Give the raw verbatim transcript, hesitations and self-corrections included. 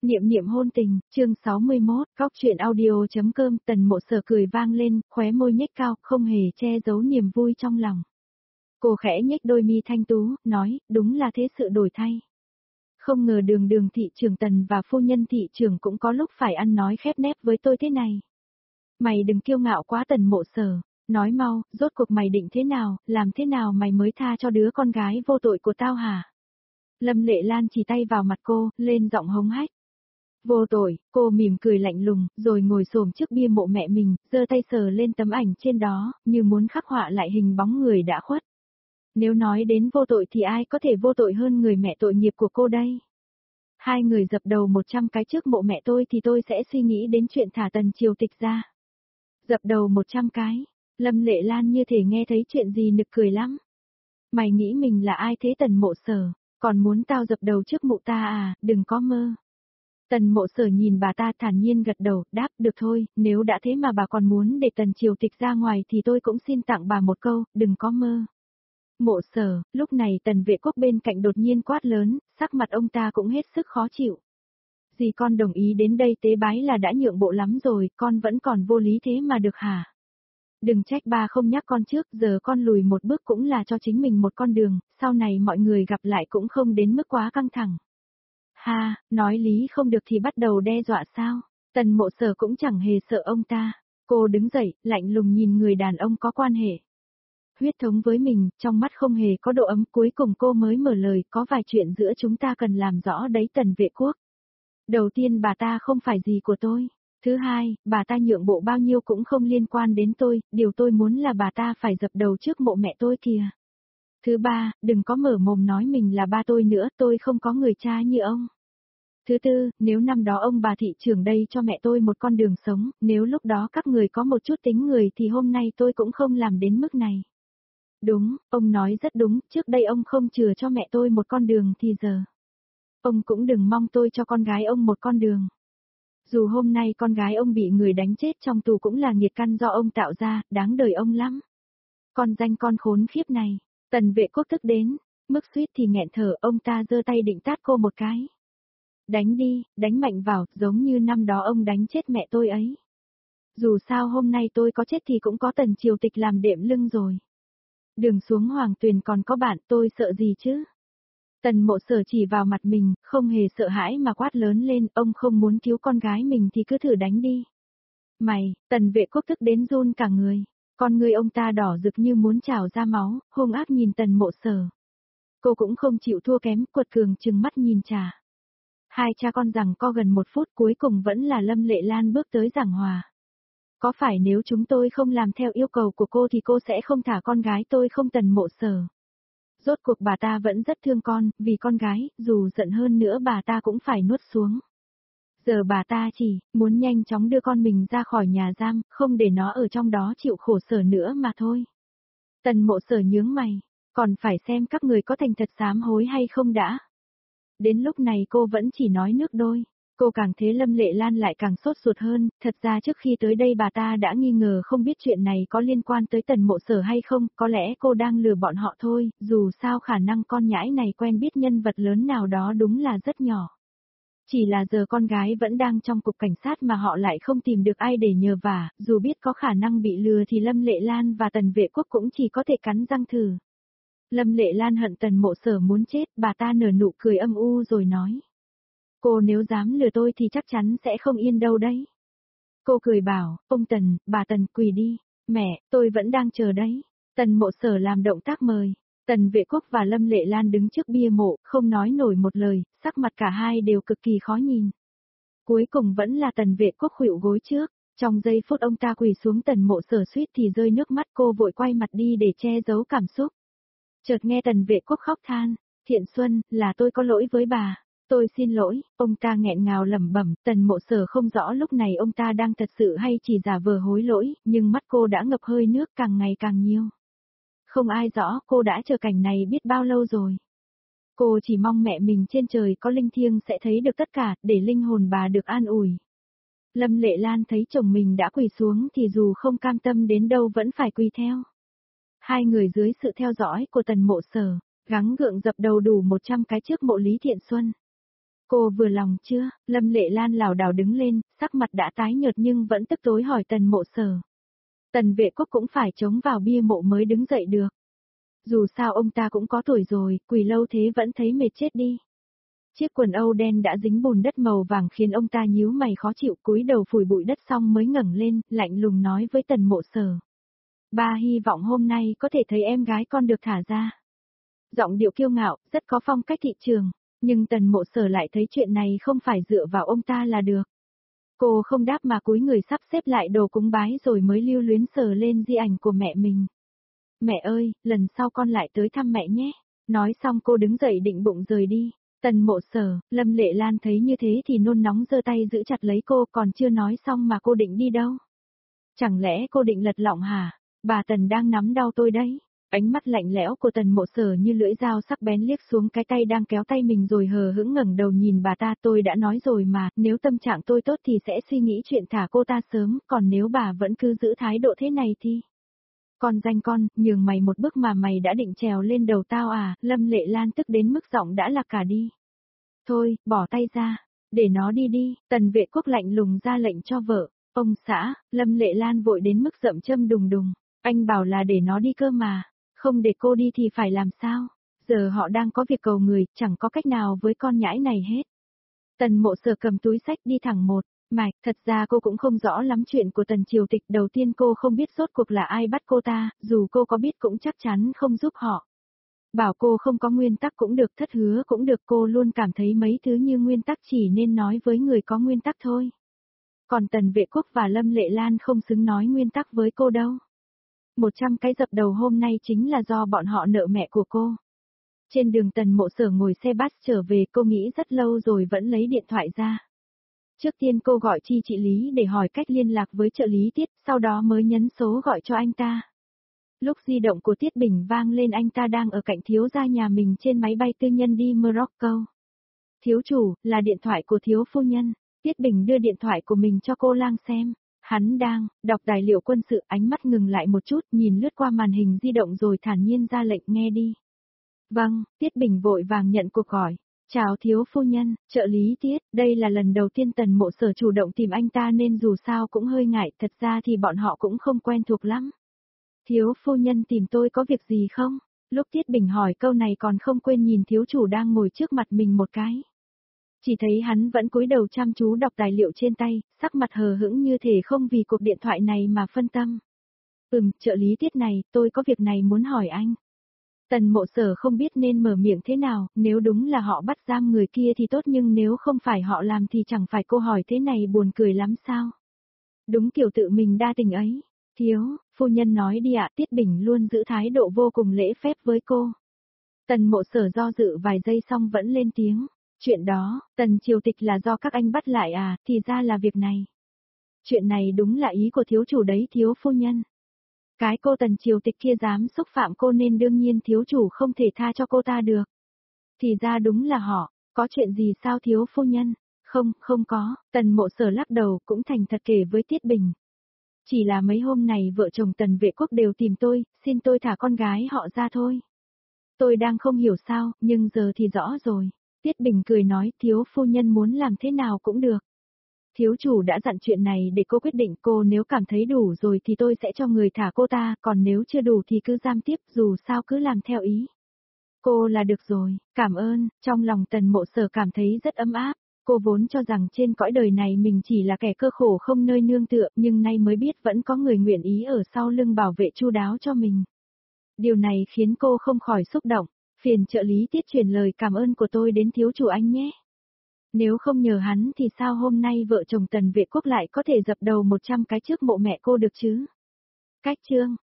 Niệm niệm hôn tình, chương sáu mươi mốt, góc truyện audio.com. Tần Mộ Sở cười vang lên, khóe môi nhếch cao, không hề che giấu niềm vui trong lòng. Cô khẽ nhếch đôi mi thanh tú, nói, đúng là thế sự đổi thay. Không ngờ đường đường thị trưởng Tần và phu nhân thị trưởng cũng có lúc phải ăn nói khép nép với tôi thế này. Mày đừng kiêu ngạo quá Tần Mộ Sở, nói mau, rốt cuộc mày định thế nào, làm thế nào mày mới tha cho đứa con gái vô tội của tao hả? Lâm Lệ Lan chỉ tay vào mặt cô, lên giọng hống hách. Vô tội, cô mỉm cười lạnh lùng, rồi ngồi xổm trước bia mộ mẹ mình, giơ tay sờ lên tấm ảnh trên đó, như muốn khắc họa lại hình bóng người đã khuất. Nếu nói đến vô tội thì ai có thể vô tội hơn người mẹ tội nghiệp của cô đây? Hai người dập đầu một trăm cái trước mộ mẹ tôi thì tôi sẽ suy nghĩ đến chuyện thả Tần Triều Tịch ra. Dập đầu một trăm cái, Lâm Lệ Lan như thể nghe thấy chuyện gì nực cười lắm. Mày nghĩ mình là ai thế Tần Mộ Sở, còn muốn tao dập đầu trước mộ ta à, đừng có mơ. Tần Mộ Sở nhìn bà ta thản nhiên gật đầu, đáp, được thôi, nếu đã thế mà bà còn muốn để Tần Triều Tịch ra ngoài thì tôi cũng xin tặng bà một câu, đừng có mơ. Mộ Sở, lúc này Tần Vệ Quốc bên cạnh đột nhiên quát lớn, sắc mặt ông ta cũng hết sức khó chịu. Dì con đồng ý đến đây tế bái là đã nhượng bộ lắm rồi, con vẫn còn vô lý thế mà được hả? Đừng trách ba không nhắc con trước, giờ con lùi một bước cũng là cho chính mình một con đường, sau này mọi người gặp lại cũng không đến mức quá căng thẳng. Ha, nói lý không được thì bắt đầu đe dọa sao? Tần Mộ Sở cũng chẳng hề sợ ông ta. Cô đứng dậy, lạnh lùng nhìn người đàn ông có quan hệ huyết thống với mình, trong mắt không hề có độ ấm. Cuối cùng cô mới mở lời, có vài chuyện giữa chúng ta cần làm rõ đấy Tần Vệ Quốc. Đầu tiên bà ta không phải gì của tôi. Thứ hai, bà ta nhượng bộ bao nhiêu cũng không liên quan đến tôi, điều tôi muốn là bà ta phải dập đầu trước mộ mẹ tôi kìa. Thứ ba, đừng có mở mồm nói mình là ba tôi nữa, tôi không có người cha như ông. Thứ tư, nếu năm đó ông bà thị trưởng đây cho mẹ tôi một con đường sống, nếu lúc đó các người có một chút tính người thì hôm nay tôi cũng không làm đến mức này. Đúng, ông nói rất đúng, trước đây ông không chừa cho mẹ tôi một con đường thì giờ. Ông cũng đừng mong tôi cho con gái ông một con đường. Dù hôm nay con gái ông bị người đánh chết trong tù cũng là nghiệt căn do ông tạo ra, đáng đời ông lắm. Con danh con khốn khiếp này, Tần Vệ Quốc tức đến, mức suýt thì nghẹn thở, ông ta giơ tay định tát cô một cái. Đánh đi, đánh mạnh vào, giống như năm đó ông đánh chết mẹ tôi ấy. Dù sao hôm nay tôi có chết thì cũng có Tần Triều Tịch làm đệm lưng rồi. Đường xuống Hoàng Tuyền còn có bạn, tôi sợ gì chứ? Tần Mộ Sở chỉ vào mặt mình, không hề sợ hãi mà quát lớn lên, ông không muốn cứu con gái mình thì cứ thử đánh đi. Mày, Tần Vệ Quốc tức đến run cả người, con người ông ta đỏ rực như muốn trào ra máu, hung ác nhìn Tần Mộ Sở. Cô cũng không chịu thua kém, quật cường trừng mắt nhìn trả. Hai cha con giằng co gần một phút, cuối cùng vẫn là Lâm Lệ Lan bước tới giảng hòa. Có phải nếu chúng tôi không làm theo yêu cầu của cô thì cô sẽ không thả con gái tôi không Tần Mộ Sở? Rốt cuộc bà ta vẫn rất thương con, vì con gái, dù giận hơn nữa bà ta cũng phải nuốt xuống. Giờ bà ta chỉ muốn nhanh chóng đưa con mình ra khỏi nhà giam, không để nó ở trong đó chịu khổ sở nữa mà thôi. Tần Mộ Sở nhướng mày, còn phải xem các người có thành thật sám hối hay không đã. Đến lúc này cô vẫn chỉ nói nước đôi. Cô càng thế Lâm Lệ Lan lại càng sốt ruột hơn, thật ra trước khi tới đây bà ta đã nghi ngờ không biết chuyện này có liên quan tới Tần Mộ Sở hay không, có lẽ cô đang lừa bọn họ thôi, dù sao khả năng con nhãi này quen biết nhân vật lớn nào đó đúng là rất nhỏ. Chỉ là giờ con gái vẫn đang trong cục cảnh sát mà họ lại không tìm được ai để nhờ vả, dù biết có khả năng bị lừa thì Lâm Lệ Lan và Tần Vệ Quốc cũng chỉ có thể cắn răng thử. Lâm Lệ Lan hận Tần Mộ Sở muốn chết, bà ta nở nụ cười âm u rồi nói. Cô nếu dám lừa tôi thì chắc chắn sẽ không yên đâu đấy. Cô cười bảo, ông Tần, bà Tần quỳ đi, mẹ, tôi vẫn đang chờ đấy. Tần Mộ Sở làm động tác mời. Tần Vệ Quốc và Lâm Lệ Lan đứng trước bia mộ, không nói nổi một lời, sắc mặt cả hai đều cực kỳ khó nhìn. Cuối cùng vẫn là Tần Vệ Quốc khuỵu gối trước, trong giây phút ông ta quỳ xuống Tần Mộ Sở suýt thì rơi nước mắt, cô vội quay mặt đi để che giấu cảm xúc. Chợt nghe Tần Vệ Quốc khóc than, Thiện Xuân, là tôi có lỗi với bà. Tôi xin lỗi, ông ta nghẹn ngào lẩm bẩm, Tần Mộ Sở không rõ lúc này ông ta đang thật sự hay chỉ giả vờ hối lỗi, nhưng mắt cô đã ngập hơi nước càng ngày càng nhiều. Không ai rõ cô đã chờ cảnh này biết bao lâu rồi. Cô chỉ mong mẹ mình trên trời có linh thiêng sẽ thấy được tất cả, để linh hồn bà được an ủi. Lâm Lệ Lan thấy chồng mình đã quỳ xuống thì dù không cam tâm đến đâu vẫn phải quỳ theo. Hai người dưới sự theo dõi của Tần Mộ Sở, gắng gượng dập đầu đủ một trăm cái trước mộ Lý Thiện Xuân. Cô vừa lòng chưa? Lâm Lệ Lan lảo đảo đứng lên, sắc mặt đã tái nhợt nhưng vẫn tức tối hỏi Tần Mộ Sở. Tần Vệ Quốc cũng phải chống vào bia mộ mới đứng dậy được. Dù sao ông ta cũng có tuổi rồi, quỳ lâu thế vẫn thấy mệt chết đi. Chiếc quần âu đen đã dính bùn đất màu vàng khiến ông ta nhíu mày khó chịu, cúi đầu phủi bụi đất xong mới ngẩng lên, lạnh lùng nói với Tần Mộ Sở. Ba hy vọng hôm nay có thể thấy em gái con được thả ra. Giọng điệu kiêu ngạo, rất có phong cách thị trường, nhưng Tần Mộ Sở lại thấy chuyện này không phải dựa vào ông ta là được. Cô không đáp mà cúi người sắp xếp lại đồ cúng bái rồi mới lưu luyến sờ lên di ảnh của mẹ mình. Mẹ ơi, lần sau con lại tới thăm mẹ nhé. Nói xong cô đứng dậy định bụng rời đi. Tần Mộ Sở, Lâm Lệ Lan thấy như thế thì nôn nóng giơ tay giữ chặt lấy cô, còn chưa nói xong mà cô định đi đâu. Chẳng lẽ cô định lật lọng hả? Bà Tần đang nắm đau tôi đấy. Ánh mắt lạnh lẽo của Tần Mộ Sở như lưỡi dao sắc bén liếc xuống cái tay đang kéo tay mình rồi hờ hững ngẩng đầu nhìn bà ta. Tôi đã nói rồi mà, nếu tâm trạng tôi tốt thì sẽ suy nghĩ chuyện thả cô ta sớm, còn nếu bà vẫn cứ giữ thái độ thế này thì... Con danh con, nhường mày một bước mà mày đã định trèo lên đầu tao à? Lâm Lệ Lan tức đến mức giọng đã lạc cả đi. Thôi, bỏ tay ra, để nó đi đi. Tần Vệ Quốc lạnh lùng ra lệnh cho vợ. Ông xã, Lâm Lệ Lan vội đến mức rậm châm đùng đùng. Anh bảo là để nó đi cơ mà, không để cô đi thì phải làm sao? Giờ họ đang có việc cầu người, chẳng có cách nào với con nhãi này hết. Tần Mộ Sở cầm túi xách đi thẳng một mạch, thật ra cô cũng không rõ lắm chuyện của Tần Triều Tịch. Đầu tiên cô không biết rốt cuộc là ai bắt cô ta, dù cô có biết cũng chắc chắn không giúp họ. Bảo cô không có nguyên tắc cũng được, thất hứa cũng được, cô luôn cảm thấy mấy thứ như nguyên tắc chỉ nên nói với người có nguyên tắc thôi. Còn Tần Vệ Quốc và Lâm Lệ Lan không xứng nói nguyên tắc với cô đâu. Một trăm cái dập đầu hôm nay chính là do bọn họ nợ mẹ của cô. Trên đường Tần Mộ Sở ngồi xe bus trở về, cô nghĩ rất lâu rồi vẫn lấy điện thoại ra. Trước tiên cô gọi chi chị Lý để hỏi cách liên lạc với trợ lý Tiết, sau đó mới nhấn số gọi cho anh ta. Lúc di động của Tiết Bình vang lên, anh ta đang ở cạnh thiếu gia nhà mình trên máy bay tư nhân đi Morocco. Thiếu chủ, là điện thoại của thiếu phu nhân. Tiết Bình đưa điện thoại của mình cho cô Lang xem. Hắn đang đọc tài liệu quân sự, ánh mắt ngừng lại một chút, nhìn lướt qua màn hình di động rồi thản nhiên ra lệnh nghe đi. Vâng, Tiết Bình vội vàng nhận cuộc gọi. Chào thiếu phu nhân, trợ lý Tiết, đây là lần đầu tiên Tần Mộ Sở chủ động tìm anh ta nên dù sao cũng hơi ngại, thật ra thì bọn họ cũng không quen thuộc lắm. Thiếu phu nhân tìm tôi có việc gì không? Lúc Tiết Bình hỏi câu này còn không quên nhìn thiếu chủ đang ngồi trước mặt mình một cái. Chỉ thấy hắn vẫn cúi đầu chăm chú đọc tài liệu trên tay, sắc mặt hờ hững như thể không vì cuộc điện thoại này mà phân tâm. Ừm, trợ lý Tiết này, tôi có việc này muốn hỏi anh. Tần Mộ Sở không biết nên mở miệng thế nào, nếu đúng là họ bắt giam người kia thì tốt, nhưng nếu không phải họ làm thì chẳng phải cô hỏi thế này buồn cười lắm sao? Đúng kiểu tự mình đa tình ấy. Thiếu, phu nhân nói đi ạ. Tiết Bình luôn giữ thái độ vô cùng lễ phép với cô. Tần Mộ Sở do dự vài giây xong vẫn lên tiếng. Chuyện đó, Tần Triều Tịch là do các anh bắt lại à, thì ra là việc này. Chuyện này đúng là ý của thiếu chủ đấy thiếu phu nhân. Cái cô Tần Triều Tịch kia dám xúc phạm cô nên đương nhiên thiếu chủ không thể tha cho cô ta được. Thì ra đúng là họ, có chuyện gì sao thiếu phu nhân? Không, không có. Tần Mộ Sở lắc đầu cũng thành thật kể với Tiết Bình. Chỉ là mấy hôm này vợ chồng Tần Vệ Quốc đều tìm tôi, xin tôi thả con gái họ ra thôi. Tôi đang không hiểu sao, nhưng giờ thì rõ rồi. Tiết Bình cười nói thiếu phu nhân muốn làm thế nào cũng được. Thiếu chủ đã dặn chuyện này để cô quyết định, cô nếu cảm thấy đủ rồi thì tôi sẽ cho người thả cô ta, còn nếu chưa đủ thì cứ giam tiếp, dù sao cứ làm theo ý. Cô là được rồi, cảm ơn. Trong lòng Tần Mộ Sở cảm thấy rất ấm áp. Cô vốn cho rằng trên cõi đời này mình chỉ là kẻ cơ khổ không nơi nương tựa, nhưng nay mới biết vẫn có người nguyện ý ở sau lưng bảo vệ chu đáo cho mình. Điều này khiến cô không khỏi xúc động. Phiền trợ lý Tiết truyền lời cảm ơn của tôi đến thiếu chủ anh nhé. Nếu không nhờ hắn thì sao hôm nay vợ chồng Tần Vệ Quốc lại có thể dập đầu một trăm cái trước mộ mẹ cô được chứ? Cách chương